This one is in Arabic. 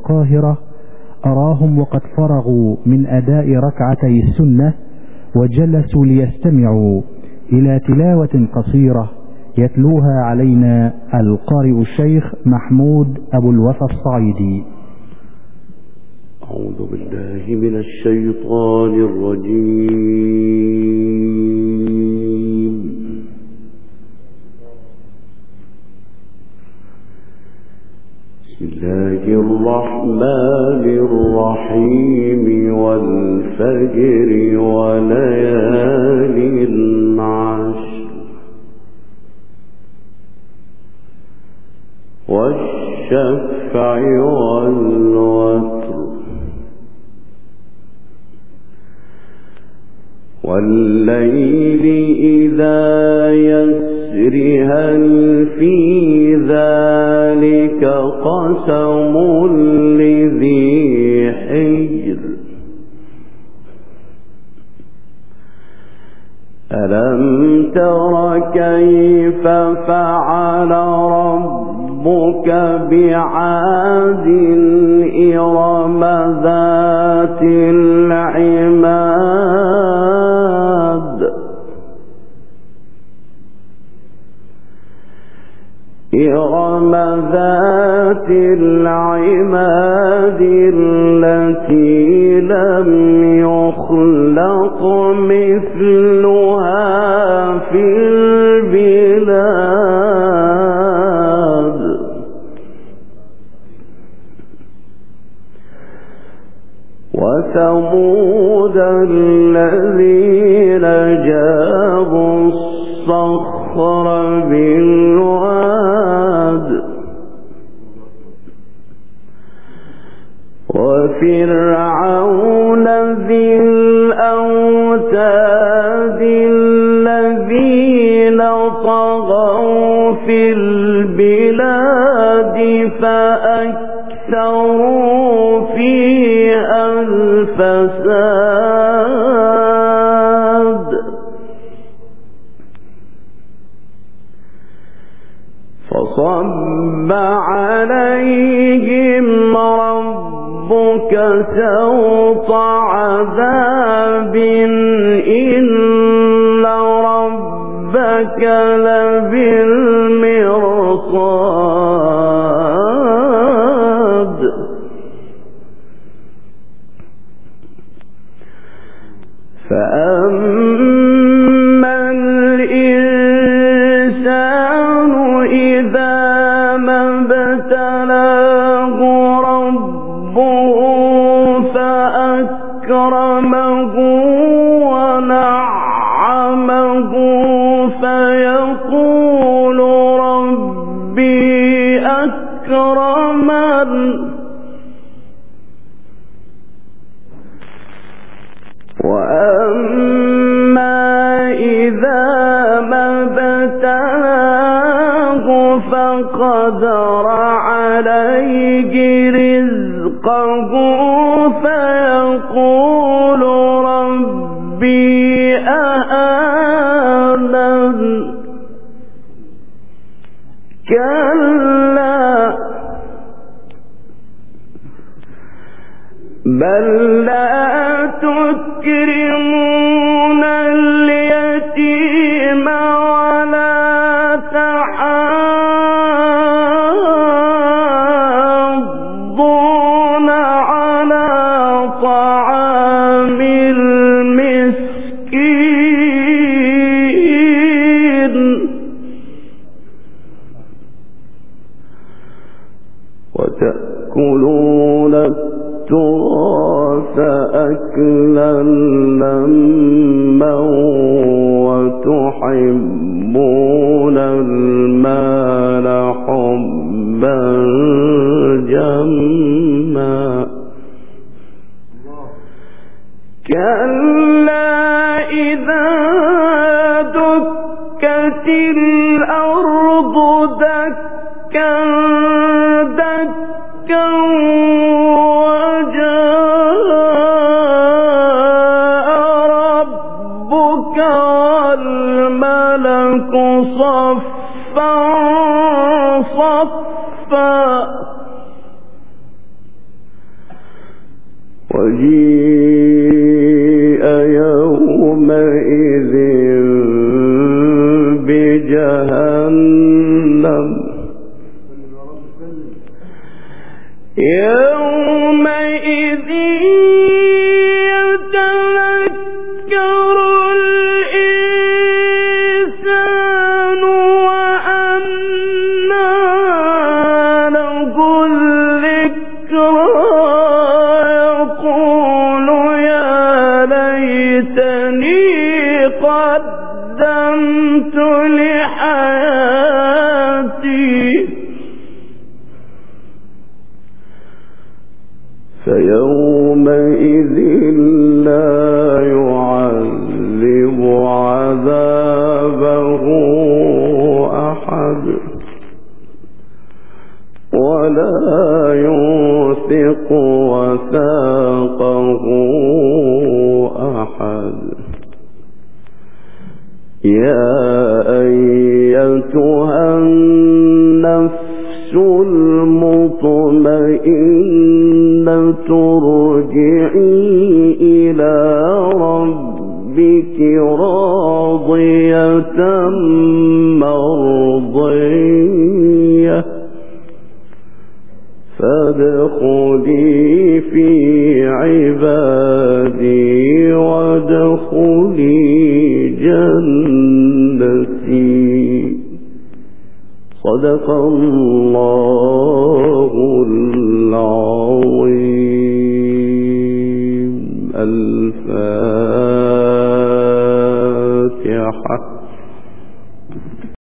القاهرة أراهم وقد فرغوا من أداء ركعتي السنة وجلسوا ليستمعوا إلى تلاوة قصيرة يتلوها علينا القارئ الشيخ محمود أبو الوفا الصعيدي. أعوذ بالله من الشيطان الرجيم. بسم الله الرحمن الرحيم. والفجر وليال العشر والشفع والوتر والليل إذا يسر هل في ذلك قسم لذي حجر ألم تر كيف فعل ربك بعاد إرم ذات العماد إرم ذات العماد التي لم يخلق مثلها في البلاد وثمود الذين جابوا الصخر بالواد وفرعون ذي الأوتاد الذين طغوا في البلاد فأكثروا فيها الفساد فصب عليهم ربك سوط عذاب إن ربك لبالمرصاد فأما الإنسان إذا ما ابتلاه ربه فأكرمه ونعمه فيقول ربي أكرمن وأما إذا ما ابتلاه فقدر عليه رزقه فيقول ربي أهانن كلا بل لا تكرمون اليتيم ولا تحاضون على طعام المسكين وتأكلون التراث أكلا لما وتحبون المال حبا جما كلا إذا دكت الأرض دكا دكا والملك صفا صفا وجيء يومئذ بجهنم يومئذ يتذكر الإنسان وأنى له الذكرى يقول يا ليتني قدمت لحياتي فيومئذ لا يعذب عذابه أحد ولا يوثق وثاقه أحد يا أيتها النفس المطمئنة ارجعي إلى ربك راضية مرضية فادخلي في عبادي وادخلي جنتي صدق الله العظيم.